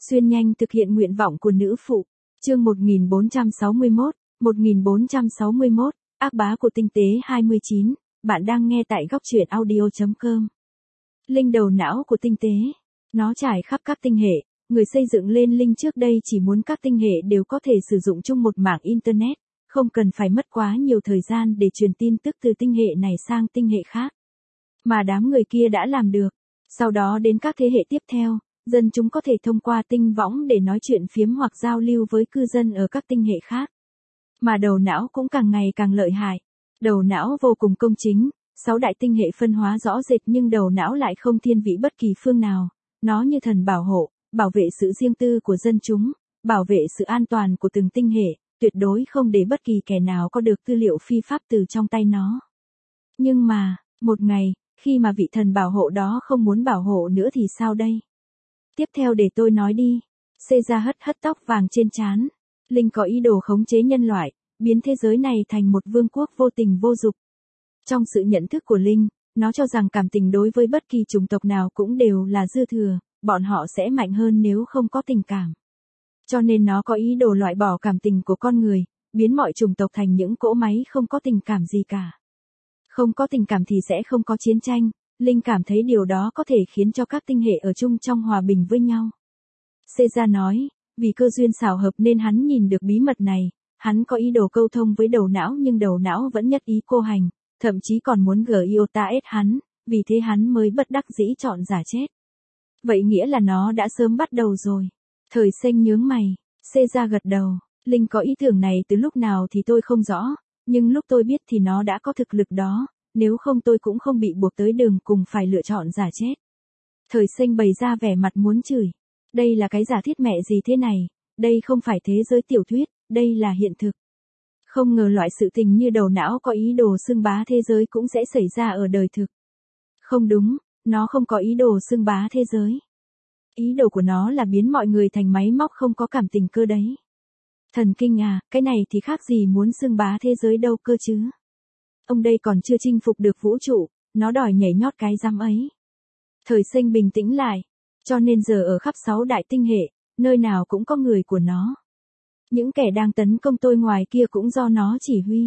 Xuyên nhanh thực hiện nguyện vọng của nữ phụ. Chương 1461, ác bá của tinh tế 29, bạn đang nghe tại góc truyện audio.com. Linh đầu não của tinh tế. Nó trải khắp các tinh hệ, người xây dựng lên Linh trước đây chỉ muốn các tinh hệ đều có thể sử dụng chung một mạng Internet, không cần phải mất quá nhiều thời gian để truyền tin tức từ tinh hệ này sang tinh hệ khác. Mà đám người kia đã làm được. Sau đó đến các thế hệ tiếp theo, dân chúng có thể thông qua tinh võng để nói chuyện phiếm hoặc giao lưu với cư dân ở các tinh hệ khác. Mà đầu não cũng càng ngày càng lợi hại. Đầu não vô cùng công chính, 6 đại tinh hệ phân hóa rõ rệt nhưng đầu não lại không thiên vị bất kỳ phương nào. Nó như thần bảo hộ, bảo vệ sự riêng tư của dân chúng, bảo vệ sự an toàn của từng tinh hệ, tuyệt đối không để bất kỳ kẻ nào có được tư liệu phi pháp từ trong tay nó. Nhưng mà, một ngày, khi mà vị thần bảo hộ đó không muốn bảo hộ nữa thì sao đây? Tiếp theo để tôi nói đi. Caesar hất tóc vàng trên trán. Linh có ý đồ khống chế nhân loại, biến thế giới này thành một vương quốc vô tình vô dục. Trong sự nhận thức của Linh, nó cho rằng cảm tình đối với bất kỳ chủng tộc nào cũng đều là dư thừa, bọn họ sẽ mạnh hơn nếu không có tình cảm. Cho nên nó có ý đồ loại bỏ cảm tình của con người, biến mọi chủng tộc thành những cỗ máy không có tình cảm gì cả. Không có tình cảm thì sẽ không có chiến tranh. Linh cảm thấy điều đó có thể khiến cho các tinh hệ ở chung trong hòa bình với nhau. Caesar nói, vì cơ duyên xảo hợp nên hắn nhìn được bí mật này, hắn có ý đồ câu thông với đầu não nhưng đầu não vẫn nhất ý cô hành, thậm chí còn muốn Giotas hắn, vì thế hắn mới bất đắc dĩ chọn giả chết. Vậy nghĩa là nó đã sớm bắt đầu rồi. Thời Xanh nhướng mày, Caesar gật đầu, Linh có ý tưởng này từ lúc nào thì tôi không rõ, nhưng lúc tôi biết thì nó đã có thực lực đó. Nếu không tôi cũng không bị buộc tới đường cùng phải lựa chọn giả chết. Thời Xanh bày ra vẻ mặt muốn chửi. Đây là cái giả thiết mẹ gì thế này, đây không phải thế giới tiểu thuyết, đây là hiện thực. Không ngờ loại sự tình như đầu não có ý đồ xưng bá thế giới cũng sẽ xảy ra ở đời thực. Không đúng, nó không có ý đồ xưng bá thế giới. Ý đồ của nó là biến mọi người thành máy móc không có cảm tình cơ đấy. Thần kinh à, cái này thì khác gì muốn xưng bá thế giới đâu cơ chứ. Ông đây còn chưa chinh phục được vũ trụ, nó đòi nhảy nhót cái rắm ấy. Thời Xanh bình tĩnh lại, cho nên giờ ở khắp 6 đại tinh hệ, nơi nào cũng có người của nó. Những kẻ đang tấn công tôi ngoài kia cũng do nó chỉ huy.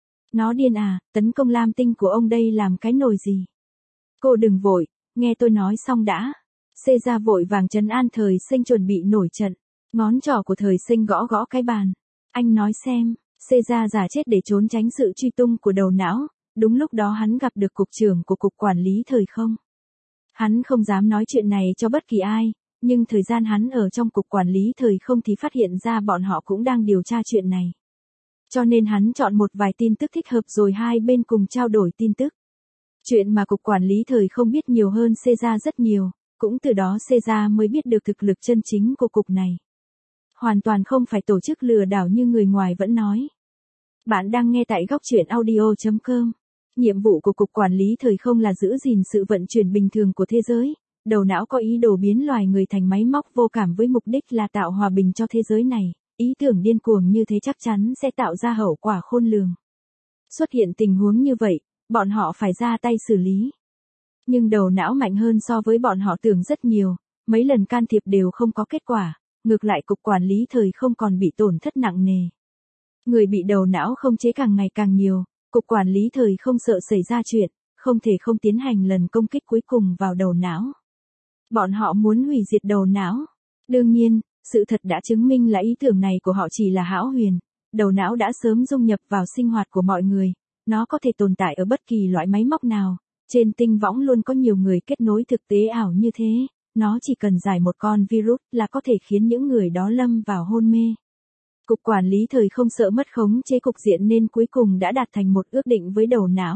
Nó điên à, tấn công Lam tinh của ông đây làm cái nồi gì? Cô đừng vội, nghe tôi nói xong đã. Caesar vội vàng trấn an Thời Xanh chuẩn bị nổi trận. Ngón trỏ của Thời Xanh gõ gõ cái bàn. Anh nói xem. Caesar giả chết để trốn tránh sự truy tung của đầu não, đúng lúc đó hắn gặp được cục trưởng của cục quản lý thời không. Hắn không dám nói chuyện này cho bất kỳ ai, nhưng thời gian hắn ở trong cục quản lý thời không thì phát hiện ra bọn họ cũng đang điều tra chuyện này. Cho nên hắn chọn một vài tin tức thích hợp rồi hai bên cùng trao đổi tin tức. Chuyện mà cục quản lý thời không biết nhiều hơn Caesar rất nhiều, cũng từ đó Caesar mới biết được thực lực chân chính của cục này. Hoàn toàn không phải tổ chức lừa đảo như người ngoài vẫn nói. Bạn đang nghe tại góc truyện audio.com. Nhiệm vụ của Cục Quản lý Thời không là giữ gìn sự vận chuyển bình thường của thế giới. Đầu não có ý đồ biến loài người thành máy móc vô cảm với mục đích là tạo hòa bình cho thế giới này. Ý tưởng điên cuồng như thế chắc chắn sẽ tạo ra hậu quả khôn lường. Xuất hiện tình huống như vậy, bọn họ phải ra tay xử lý. Nhưng đầu não mạnh hơn so với bọn họ tưởng rất nhiều, mấy lần can thiệp đều không có kết quả. Ngược lại Cục Quản lý Thời không còn bị tổn thất nặng nề. Người bị đầu não không chế càng ngày càng nhiều, Cục Quản lý Thời không sợ xảy ra chuyện, không thể không tiến hành lần công kích cuối cùng vào đầu não. Bọn họ muốn hủy diệt đầu não. Đương nhiên, sự thật đã chứng minh là ý tưởng này của họ chỉ là hão huyền. Đầu não đã sớm dung nhập vào sinh hoạt của mọi người, nó có thể tồn tại ở bất kỳ loại máy móc nào. Trên tinh võng luôn có nhiều người kết nối thực tế ảo như thế. Nó chỉ cần giải một con virus là có thể khiến những người đó lâm vào hôn mê. Cục Quản lý Thời không sợ mất khống chế cục diện nên cuối cùng đã đạt thành một ước định với đầu não.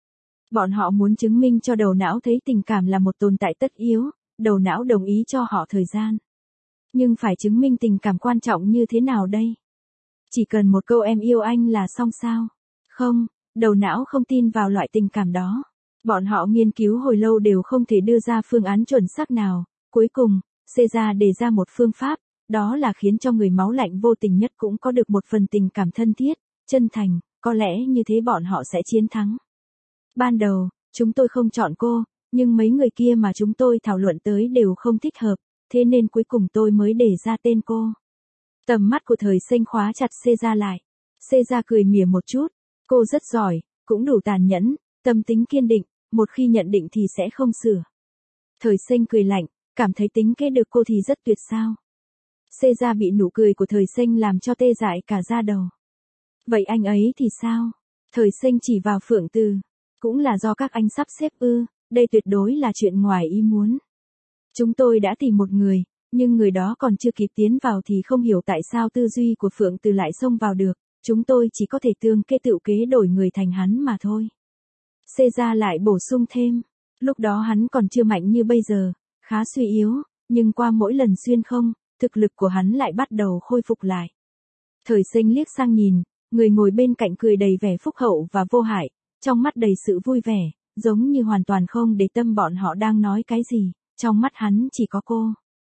Bọn họ muốn chứng minh cho đầu não thấy tình cảm là một tồn tại tất yếu, đầu não đồng ý cho họ thời gian. Nhưng phải chứng minh tình cảm quan trọng như thế nào đây? Chỉ cần một câu em yêu anh là xong sao? Không, đầu não không tin vào loại tình cảm đó. Bọn họ nghiên cứu hồi lâu đều không thể đưa ra phương án chuẩn xác nào. Cuối cùng, Caesar đề ra một phương pháp, đó là khiến cho người máu lạnh vô tình nhất cũng có được một phần tình cảm thân thiết, chân thành, có lẽ như thế bọn họ sẽ chiến thắng. Ban đầu, chúng tôi không chọn cô, nhưng mấy người kia mà chúng tôi thảo luận tới đều không thích hợp, thế nên cuối cùng tôi mới để ra tên cô. Tầm mắt của Thời Sinh khóa chặt Seiza lại. Seiza cười mỉa một chút, cô rất giỏi, cũng đủ tàn nhẫn, tâm tính kiên định, một khi nhận định thì sẽ không sửa. Thời Sinh cười lạnh, cảm thấy tính kế được cô thì rất tuyệt sao. Seiza bị nụ cười của Thời Sinh làm cho tê dại cả da đầu. Vậy anh ấy thì sao? Thời Sinh chỉ vào Phượng Từ. Cũng là do các anh sắp xếp ư, đây tuyệt đối là chuyện ngoài ý muốn. Chúng tôi đã tìm một người, nhưng người đó còn chưa kịp tiến vào thì không hiểu tại sao tư duy của Phượng Từ lại xông vào được, chúng tôi chỉ có thể tương kế tựu kế đổi người thành hắn mà thôi. Seiza lại bổ sung thêm, lúc đó hắn còn chưa mạnh như bây giờ, khá suy yếu, nhưng qua mỗi lần xuyên không, thực lực của hắn lại bắt đầu khôi phục lại. Thời Sinh liếc sang nhìn, người ngồi bên cạnh cười đầy vẻ phúc hậu và vô hại, trong mắt đầy sự vui vẻ, giống như hoàn toàn không để tâm bọn họ đang nói cái gì, trong mắt hắn chỉ có cô.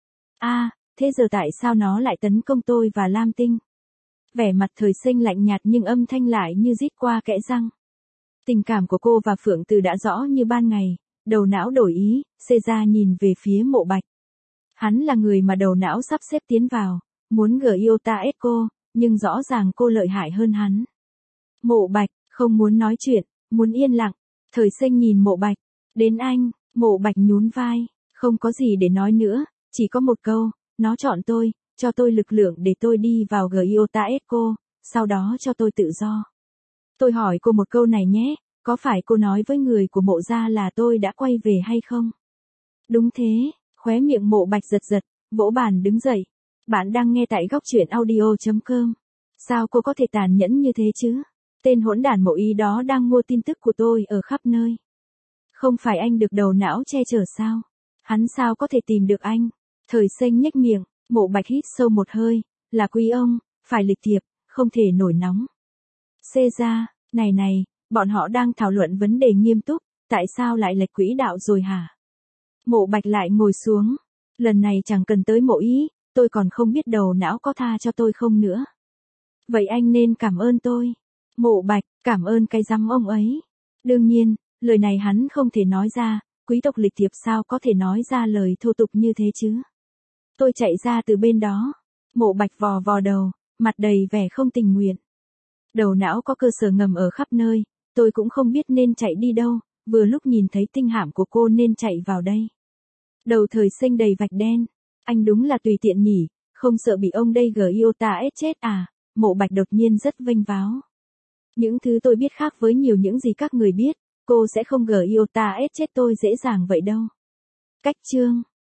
Thế giờ tại sao nó lại tấn công tôi và Lam Tinh? Vẻ mặt Thời Sinh lạnh nhạt nhưng âm thanh lại như rít qua kẽ răng. Tình cảm của cô và Phượng Từ đã rõ như ban ngày, đầu não đổi ý, Seiza nhìn về phía Mộ Bạch. Hắn là người mà đầu não sắp xếp tiến vào, muốn Gyota ép cô, nhưng rõ ràng cô lợi hại hơn hắn. Mộ Bạch, không muốn nói chuyện, muốn yên lặng. Thời Sinh nhìn Mộ Bạch, đến anh, Mộ Bạch nhún vai, không có gì để nói nữa, chỉ có một câu, nó chọn tôi, cho tôi lực lượng để tôi đi vào Gyota Echo, sau đó cho tôi tự do. Tôi hỏi cô một câu này nhé, có phải cô nói với người của Mộ gia là tôi đã quay về hay không? Đúng thế, khóe miệng Mộ Bạch giật giật, vỗ bàn đứng dậy. Bạn đang nghe tại góc truyện audio.com. Sao cô có thể tàn nhẫn như thế chứ? Tên hỗn đản Mộ Y đó đang mua tin tức của tôi ở khắp nơi. Không phải anh được đầu não che chở sao? Hắn sao có thể tìm được anh? Thời Sinh nhếch miệng, Mộ Bạch hít sâu một hơi, là quý ông, phải lịch thiệp, không thể nổi nóng. Seiza, này, bọn họ đang thảo luận vấn đề nghiêm túc, tại sao lại lệch quỹ đạo rồi hả? Mộ Bạch lại ngồi xuống, lần này chẳng cần tới Mộ Y, tôi còn không biết đầu não có tha cho tôi không nữa. Vậy anh nên cảm ơn tôi. Mộ Bạch, cảm ơn cái rắm ông ấy. Đương nhiên, lời này hắn không thể nói ra, quý tộc lịch thiệp sao có thể nói ra lời thô tục như thế chứ? Tôi chạy ra từ bên đó. Mộ Bạch vò vò đầu, mặt đầy vẻ không tình nguyện. Đầu não có cơ sở ngầm ở khắp nơi, tôi cũng không biết nên chạy đi đâu, vừa lúc nhìn thấy tinh hạm của cô nên chạy vào đây. Đầu Thời Sinh đầy vạch đen. Anh đúng là tùy tiện nhỉ, không sợ bị ông đây Gyota ép chết à? Mộ Bạch đột nhiên rất vênh váo. Những thứ tôi biết khác với nhiều những gì các người biết, cô sẽ không Gyota ép chết tôi dễ dàng vậy đâu. Cách chương